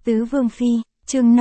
Tứ Vương Phi, chương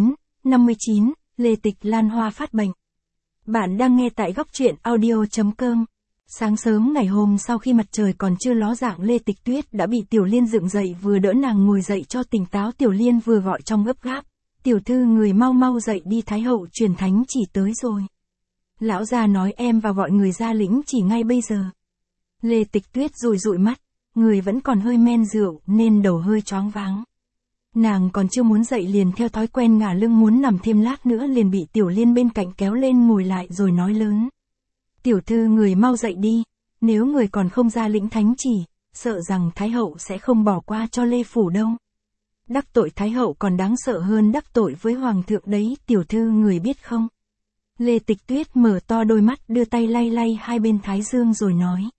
59, Lê Tịch Lan Hoa phát bệnh. Bạn đang nghe tại góc truyện audio.com. Sáng sớm ngày hôm sau khi mặt trời còn chưa ló dạng, Lê Tịch Tuyết đã bị Tiểu Liên dựng dậy, vừa đỡ nàng ngồi dậy cho tỉnh táo. Tiểu Liên vừa gọi trong gấp gáp, tiểu thư người mau mau dậy đi, Thái hậu truyền thánh chỉ tới rồi. Lão gia nói em vào gọi người ra lĩnh chỉ ngay bây giờ. Lê Tịch Tuyết dụi dụi mắt, người vẫn còn hơi men rượu nên đầu hơi choáng váng. Nàng còn chưa muốn dậy liền theo thói quen ngả lưng, muốn nằm thêm lát nữa liền bị Tiểu Liên bên cạnh kéo lên ngồi lại rồi nói lớn. Tiểu thư người mau dậy đi, nếu người còn không ra lĩnh thánh chỉ, sợ rằng Thái hậu sẽ không bỏ qua cho Lê Phủ đâu. Đắc tội Thái hậu còn đáng sợ hơn đắc tội với Hoàng thượng đấy, tiểu thư người biết không? Lê Tịch Tuyết mở to đôi mắt, đưa tay lay lay hai bên thái dương rồi nói.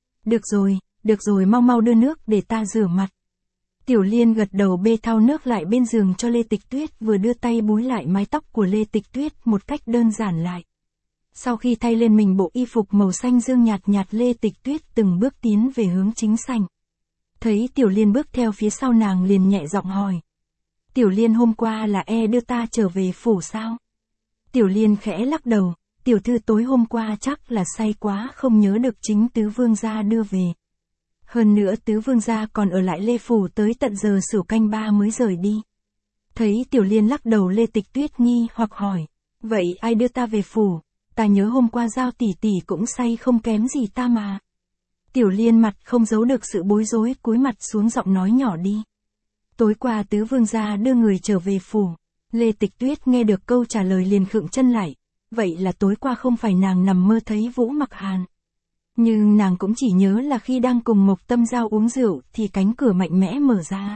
Được rồi, mau mau đưa nước để ta rửa mặt. Tiểu Liên gật đầu bê thau nước lại bên giường cho Lê Tịch Tuyết, vừa đưa tay búi lại mái tóc của Lê Tịch Tuyết một cách đơn giản lại. Sau khi thay lên mình bộ y phục màu xanh dương nhạt nhạt, Lê Tịch Tuyết từng bước tiến về hướng chính sảnh. Thấy Tiểu Liên bước theo phía sau nàng liền nhẹ giọng hỏi. Tiểu Liên, hôm qua là đưa ta trở về phủ sao? Tiểu Liên khẽ lắc đầu, tiểu thư tối hôm qua chắc là say quá không nhớ được, chính tứ vương gia đưa về. Hơn nữa tứ vương gia còn ở lại Lê Phủ tới tận giờ Sửu canh 3 mới rời đi. Thấy Tiểu Liên lắc đầu, Lê Tịch Tuyết nghi hoặc hỏi. Vậy ai đưa ta về phủ? Ta nhớ hôm qua Giao tỷ tỷ cũng say không kém gì ta mà. Tiểu Liên mặt không giấu được sự bối rối, cúi mặt xuống giọng nói nhỏ đi. Tối qua tứ vương gia đưa người trở về phủ. Lê Tịch Tuyết nghe được câu trả lời liền khựng chân lại. Vậy là tối qua không phải nàng nằm mơ thấy Vũ Mặc Hàn. Nhưng nàng cũng chỉ nhớ là khi đang cùng Mộc Tâm Giao uống rượu thì cánh cửa mạnh mẽ mở ra.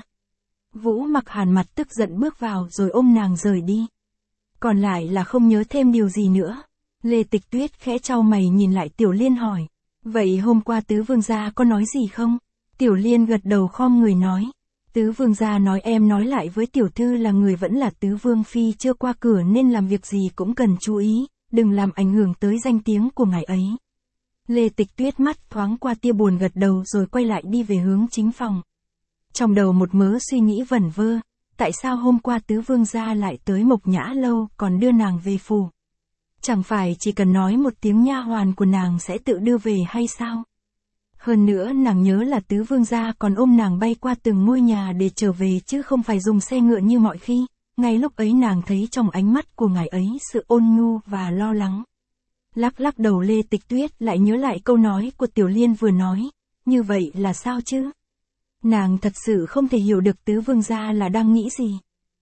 Vũ Mặc Hàn mặt tức giận bước vào rồi ôm nàng rời đi. Còn lại là không nhớ thêm điều gì nữa. Lê Tịch Tuyết khẽ chau mày nhìn lại Tiểu Liên hỏi. Vậy hôm qua tứ vương gia có nói gì không? Tiểu Liên gật đầu khom người nói. Tứ vương gia nói em nói lại với tiểu thư là người vẫn là tứ vương phi chưa qua cửa nên làm việc gì cũng cần chú ý, đừng làm ảnh hưởng tới danh tiếng của ngài ấy. Lê Tịch Tuyết mắt thoáng qua tia buồn, gật đầu rồi quay lại đi về hướng chính phòng. Trong đầu một mớ suy nghĩ vẩn vơ, tại sao hôm qua tứ vương gia lại tới Mộc Nhã lâu còn đưa nàng về phủ? Chẳng phải chỉ cần nói một tiếng nha hoàn của nàng sẽ tự đưa về hay sao? Hơn nữa nàng nhớ là tứ vương gia còn ôm nàng bay qua từng ngôi nhà để trở về chứ không phải dùng xe ngựa như mọi khi. Ngay lúc ấy nàng thấy trong ánh mắt của ngài ấy sự ôn nhu và lo lắng. Lắc đầu, Lê Tịch Tuyết lại nhớ lại câu nói của Tiểu Liên vừa nói. Như vậy là sao chứ? Nàng thật sự không thể hiểu được tứ vương gia là đang nghĩ gì.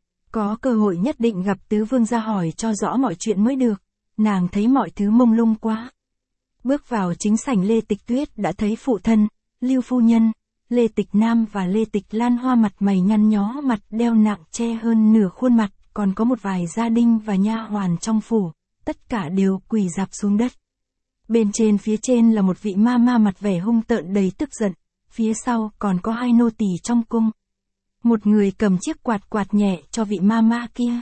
Có cơ hội nhất định gặp tứ vương gia hỏi cho rõ mọi chuyện mới được. Nàng thấy mọi thứ mông lung quá. Bước vào chính sảnh, Lê Tịch Tuyết đã thấy phụ thân, Lưu phu nhân, Lê Tịch Nam và Lê Tịch Lan Hoa mặt mày nhăn nhó, mặt đeo nặng che hơn nửa khuôn mặt, còn có một vài gia đình và nha hoàn trong phủ, tất cả đều quỳ rạp xuống đất. Bên trên phía trên là một vị ma ma mặt vẻ hung tợn đầy tức giận, phía sau còn có hai nô tỳ trong cung. Một người cầm chiếc quạt nhẹ cho vị ma ma kia.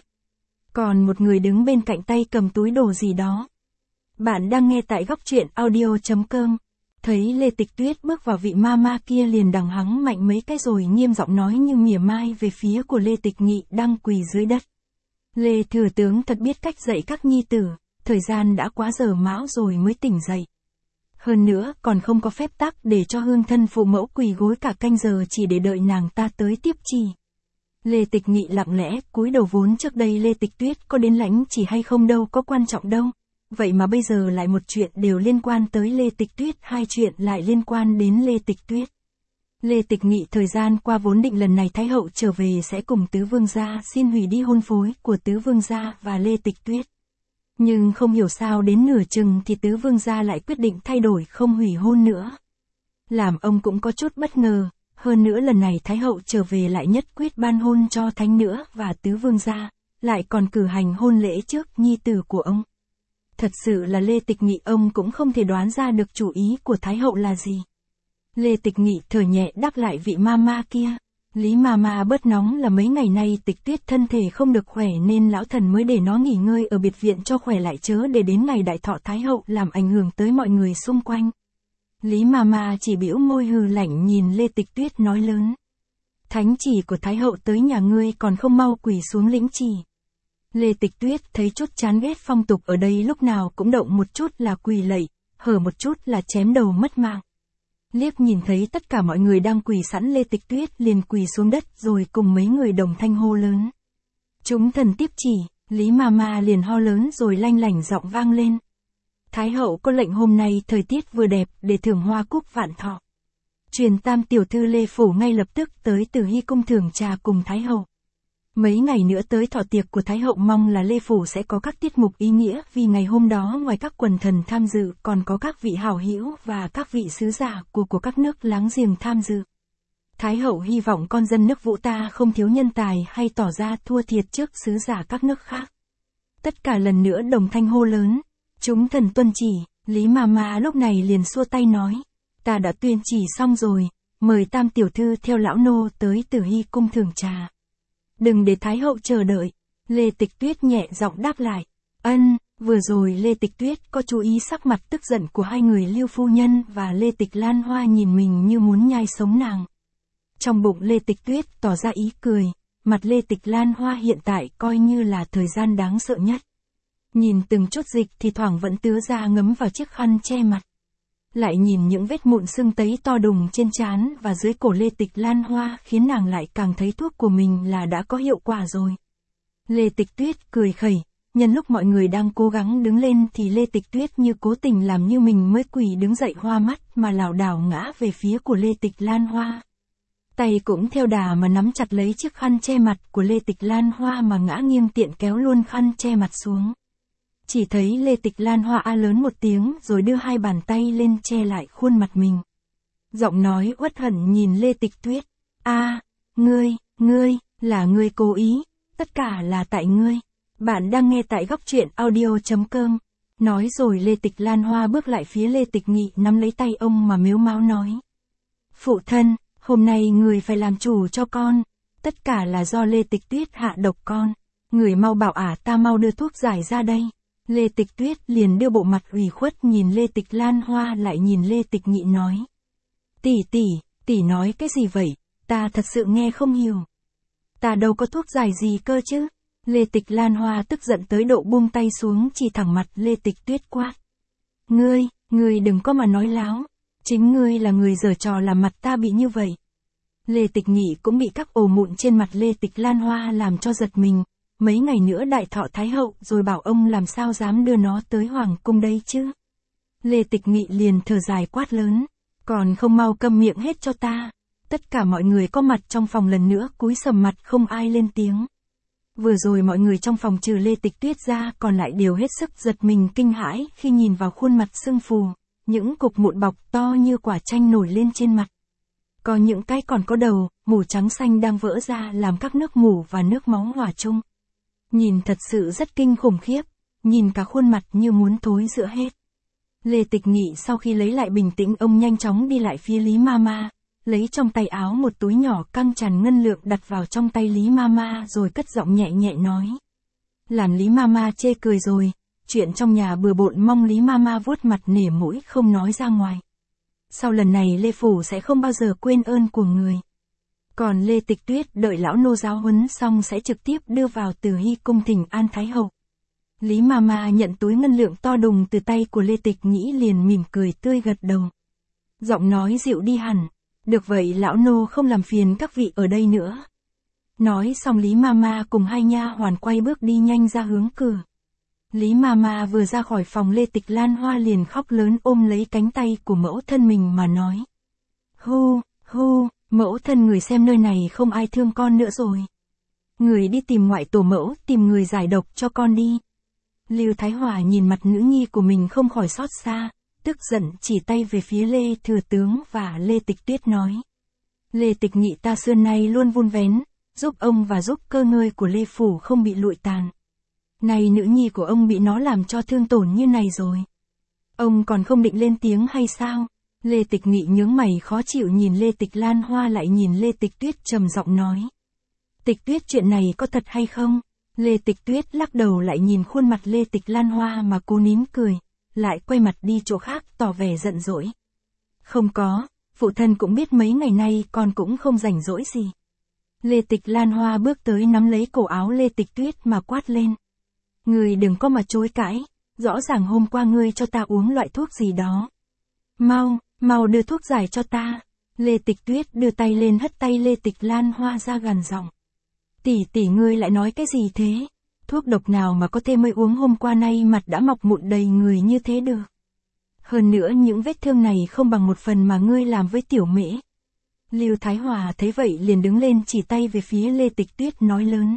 Còn một người đứng bên cạnh tay cầm túi đồ gì đó. Bạn đang nghe tại góc truyện audio.com. Thấy Lê Tịch Tuyết bước vào, vị ma ma kia liền đằng hắng mạnh mấy cái rồi nghiêm giọng nói như mỉa mai về phía của Lê Tịch Nghị đang quỳ dưới đất. Lê thừa tướng thật biết cách dạy các nhi tử, thời gian đã quá giờ mão rồi mới tỉnh dậy. Hơn nữa còn không có phép tắc để cho hương thân phụ mẫu quỳ gối cả canh giờ chỉ để đợi nàng ta tới tiếp chỉ. Lê Tịch Nghị lặng lẽ cúi đầu, vốn trước đây Lê Tịch Tuyết có đến lãnh chỉ hay không đâu có quan trọng đâu. Vậy mà bây giờ lại một chuyện đều liên quan tới Lê Tịch Tuyết, hai chuyện lại liên quan đến Lê Tịch Tuyết. Lê Tịch Nghị thời gian qua vốn định lần này Thái hậu trở về sẽ cùng tứ vương gia xin hủy đi hôn phối của tứ vương gia và Lê Tịch Tuyết. Nhưng không hiểu sao đến nửa chừng thì tứ vương gia lại quyết định thay đổi không hủy hôn nữa. Làm ông cũng có chút bất ngờ, hơn nữa lần này Thái hậu trở về lại nhất quyết ban hôn cho thánh nữa và tứ vương gia, lại còn cử hành hôn lễ trước nhi tử của ông. Thật sự là Lê Tịch Nghị ông cũng không thể đoán ra được chủ ý của Thái hậu là gì. Lê Tịch Nghị thở nhẹ đáp lại vị ma ma kia. Lý ma ma bớt nóng là mấy ngày nay Tịch Tuyết thân thể không được khỏe nên lão thần mới để nó nghỉ ngơi ở biệt viện cho khỏe lại, chớ để đến ngày đại thọ Thái hậu làm ảnh hưởng tới mọi người xung quanh. Lý ma ma chỉ bĩu môi hừ lạnh nhìn Lê Tịch Tuyết nói lớn. Thánh chỉ của Thái hậu tới nhà ngươi còn không mau quỳ xuống lĩnh chỉ. Lê Tịch Tuyết thấy chút chán ghét phong tục ở đây lúc nào cũng động một chút là quỳ lạy, hở một chút là chém đầu mất mạng. Liếc nhìn thấy tất cả mọi người đang quỳ sẵn, Lê Tịch Tuyết liền quỳ xuống đất rồi cùng mấy người đồng thanh hô lớn. Chúng thần tiếp chỉ, Lý Mama liền ho lớn rồi lanh lảnh giọng vang lên. Thái hậu có lệnh hôm nay thời tiết vừa đẹp để thưởng hoa cúc vạn thọ. Truyền tam tiểu thư Lê Phủ ngay lập tức tới Tử Hy cung thưởng trà cùng Thái hậu. Mấy ngày nữa tới thọ tiệc của Thái hậu, mong là Lê Phủ sẽ có các tiết mục ý nghĩa, vì ngày hôm đó ngoài các quần thần tham dự còn có các vị hảo hữu và các vị sứ giả của các nước láng giềng tham dự. Thái hậu hy vọng con dân nước Vũ ta không thiếu nhân tài hay tỏ ra thua thiệt trước sứ giả các nước khác. Tất cả lần nữa đồng thanh hô lớn. Chúng thần tuân chỉ. Lý Mama lúc này liền xua tay nói. Ta đã tuyên chỉ xong rồi, mời tam tiểu thư theo lão nô tới Tử Hy cung thưởng trà. Đừng để Thái hậu chờ đợi. Lê Tịch Tuyết nhẹ giọng đáp lại. Ân. Vừa rồi Lê Tịch Tuyết có chú ý sắc mặt tức giận của hai người Lưu phu nhân và Lê Tịch Lan Hoa nhìn mình như muốn nhai sống nàng. Trong bụng Lê Tịch Tuyết tỏ ra ý cười, mặt Lê Tịch Lan Hoa hiện tại coi như là thời gian đáng sợ nhất. Nhìn từng chút dịch thì thoảng vẫn tứa ra ngấm vào chiếc khăn che mặt. Lại nhìn những vết mụn sưng tấy to đùng trên trán và dưới cổ Lê Tịch Lan Hoa khiến nàng lại càng thấy thuốc của mình là đã có hiệu quả rồi. Lê Tịch Tuyết cười khẩy, nhân lúc mọi người đang cố gắng đứng lên thì Lê Tịch Tuyết như cố tình làm như mình mới quỳ đứng dậy hoa mắt mà lảo đảo ngã về phía của Lê Tịch Lan Hoa. Tay cũng theo đà mà nắm chặt lấy chiếc khăn che mặt của Lê Tịch Lan Hoa mà ngã nghiêng tiện kéo luôn khăn che mặt xuống. Chỉ thấy Lê Tịch Lan Hoa a lớn một tiếng rồi đưa hai bàn tay lên che lại khuôn mặt mình. Giọng nói uất hận nhìn Lê Tịch Tuyết. Ngươi, là ngươi cố ý, tất cả là tại ngươi. Bạn đang nghe tại góc truyện audio.com. Nói rồi Lê Tịch Lan Hoa bước lại phía Lê Tịch Nghị nắm lấy tay ông mà mếu máo nói. Phụ thân, hôm nay người phải làm chủ cho con, tất cả là do Lê Tịch Tuyết hạ độc con. Người mau bảo ta mau đưa thuốc giải ra đây. Lê Tịch Tuyết liền đưa bộ mặt ủy khuất nhìn Lê Tịch Lan Hoa lại nhìn Lê Tịch Nghị nói. Tỷ nói cái gì vậy, ta thật sự nghe không hiểu. Ta đâu có thuốc giải gì cơ chứ. Lê Tịch Lan Hoa tức giận tới độ buông tay xuống chỉ thẳng mặt Lê Tịch Tuyết quát. Ngươi đừng có mà nói láo. Chính ngươi là người giở trò làm mặt ta bị như vậy. Lê Tịch Nghị cũng bị các ổ mụn trên mặt Lê Tịch Lan Hoa làm cho giật mình. Mấy ngày nữa đại thọ Thái hậu rồi bảo ông làm sao dám đưa nó tới Hoàng cung đây chứ. Lê Tịch Nghị liền thở dài quát lớn. Còn không mau câm miệng hết cho ta. Tất cả mọi người có mặt trong phòng lần nữa cúi sầm mặt không ai lên tiếng. Vừa rồi mọi người trong phòng trừ Lê Tịch Tuyết ra còn lại đều hết sức giật mình kinh hãi khi nhìn vào khuôn mặt sưng phù, những cục mụn bọc to như quả chanh nổi lên trên mặt. Có những cái còn có đầu, mủ trắng xanh đang vỡ ra làm các nước mủ và nước máu hòa chung. Nhìn thật sự rất kinh khủng khiếp, nhìn cả khuôn mặt như muốn thối rữa hết. Lê Tịch Nghị sau khi lấy lại bình tĩnh ông nhanh chóng đi lại phía Lý Mama, lấy trong tay áo một túi nhỏ căng tràn ngân lượng đặt vào trong tay Lý Mama rồi cất giọng nhẹ nhẹ nói. Làm Lý Mama chê cười rồi, chuyện trong nhà bừa bộn mong Lý Mama vuốt mặt nể mũi không nói ra ngoài. Sau lần này Lê Phủ sẽ không bao giờ quên ơn của người. Còn Lê Tịch Tuyết đợi lão nô giáo huấn xong sẽ trực tiếp đưa vào Tử Hy cung thỉnh an Thái hậu. Lý Mama nhận túi ngân lượng to đùng từ tay của Lê Tịch Nhĩ liền mỉm cười tươi gật đầu. Giọng nói dịu đi hẳn. Được vậy lão nô không làm phiền các vị ở đây nữa. Nói xong Lý Mama cùng hai nha hoàn quay bước đi nhanh ra hướng cửa. Lý Mama vừa ra khỏi phòng Lê Tịch Lan Hoa liền khóc lớn ôm lấy cánh tay của mẫu thân mình mà nói. Hu, mẫu thân người xem nơi này không ai thương con nữa rồi. Người đi tìm ngoại tổ mẫu tìm người giải độc cho con đi. Lưu Thái Hòa nhìn mặt nữ nhi của mình không khỏi xót xa, tức giận chỉ tay về phía Lê Thừa Tướng và Lê Tịch Tuyết nói. Lê Tịch Nghị ta xưa nay luôn vun vén, giúp ông và giúp cơ ngơi của Lê Phủ không bị lụi tàn. Này nữ nhi của ông bị nó làm cho thương tổn như này rồi. Ông còn không định lên tiếng hay sao? Lê Tịch Nghị nhướng mày khó chịu nhìn Lê Tịch Lan Hoa lại nhìn Lê Tịch Tuyết trầm giọng nói. Tịch Tuyết chuyện này có thật hay không? Lê Tịch Tuyết lắc đầu lại nhìn khuôn mặt Lê Tịch Lan Hoa mà cố nín cười, lại quay mặt đi chỗ khác tỏ vẻ giận dỗi. Không có, phụ thân cũng biết mấy ngày nay con cũng không rảnh rỗi gì. Lê Tịch Lan Hoa bước tới nắm lấy cổ áo Lê Tịch Tuyết mà quát lên. Ngươi đừng có mà chối cãi, rõ ràng hôm qua ngươi cho ta uống loại thuốc gì đó. Mau đưa thuốc giải cho ta. Lê Tịch Tuyết đưa tay lên hất tay Lê Tịch Lan Hoa ra gằn giọng. Tỷ ngươi lại nói cái gì thế? Thuốc độc nào mà có thể mới uống hôm qua nay mặt đã mọc mụn đầy người như thế được. Hơn nữa những vết thương này không bằng một phần mà ngươi làm với tiểu mễ. Lưu Thái Hòa thấy vậy liền đứng lên chỉ tay về phía Lê Tịch Tuyết nói lớn.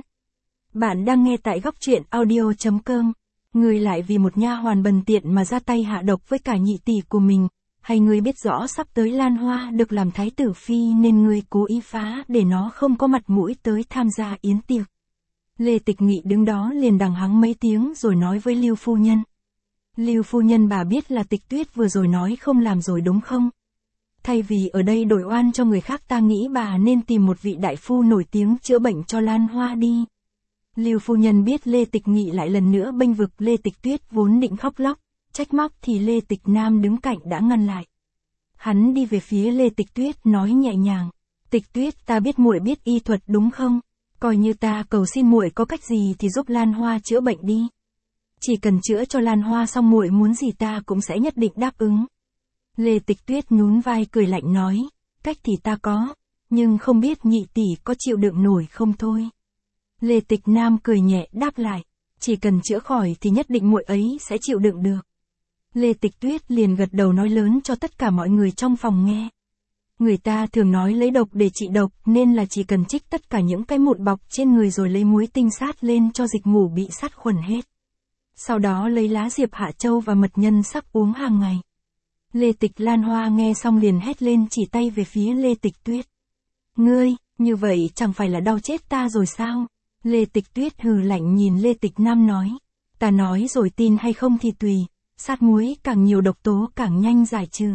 Bạn đang nghe tại góc truyện audio.com. Ngươi lại vì một nha hoàn bần tiện mà ra tay hạ độc với cả nhị tỷ của mình. Hay ngươi biết rõ sắp tới Lan Hoa được làm thái tử phi nên ngươi cố ý phá để nó không có mặt mũi tới tham gia yến tiệc. Lê Tịch Nghị đứng đó liền đằng hắng mấy tiếng rồi nói với Lưu phu nhân. Lưu phu nhân bà biết là Tịch Tuyết vừa rồi nói không làm rồi đúng không? Thay vì ở đây đổi oan cho người khác ta nghĩ bà nên tìm một vị đại phu nổi tiếng chữa bệnh cho Lan Hoa đi. Lưu phu nhân biết Lê Tịch Nghị lại lần nữa bênh vực Lê Tịch Tuyết vốn định khóc lóc, trách móc thì Lê Tịch Nam đứng cạnh đã ngăn lại. Hắn đi về phía Lê Tịch Tuyết nói nhẹ nhàng, Tịch Tuyết ta biết muội biết y thuật đúng không? Coi như ta cầu xin muội có cách gì thì giúp Lan Hoa chữa bệnh đi. Chỉ cần chữa cho Lan Hoa xong muội muốn gì ta cũng sẽ nhất định đáp ứng. Lê Tịch Tuyết nhún vai cười lạnh nói, cách thì ta có, nhưng không biết nhị tỷ có chịu đựng nổi không thôi. Lê Tịch Nam cười nhẹ đáp lại, chỉ cần chữa khỏi thì nhất định muội ấy sẽ chịu đựng được. Lê Tịch Tuyết liền gật đầu nói lớn cho tất cả mọi người trong phòng nghe. Người ta thường nói lấy độc để trị độc nên là chỉ cần trích tất cả những cái mụn bọc trên người rồi lấy muối tinh sát lên cho dịch mủ bị sát khuẩn hết. Sau đó lấy lá diệp hạ châu và mật nhân sắc uống hàng ngày. Lê Tịch Lan Hoa nghe xong liền hét lên chỉ tay về phía Lê Tịch Tuyết. Ngươi, như vậy chẳng phải là đau chết ta rồi sao? Lê Tịch Tuyết hừ lạnh nhìn Lê Tịch Nam nói. Ta nói rồi tin hay không thì tùy, sát muối càng nhiều độc tố càng nhanh giải trừ.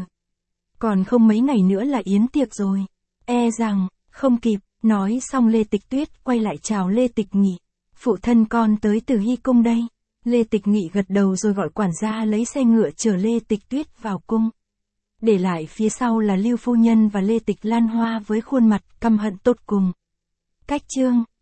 Còn không mấy ngày nữa là yến tiệc rồi. E rằng, không kịp, nói xong Lê Tịch Tuyết quay lại chào Lê Tịch Nghị. Phụ thân con tới từ Hy Cung đây. Lê Tịch Nghị gật đầu rồi gọi quản gia lấy xe ngựa chở Lê Tịch Tuyết vào cung. Để lại phía sau là Lưu phu nhân và Lê Tịch Lan Hoa với khuôn mặt căm hận tột cùng. Cách chương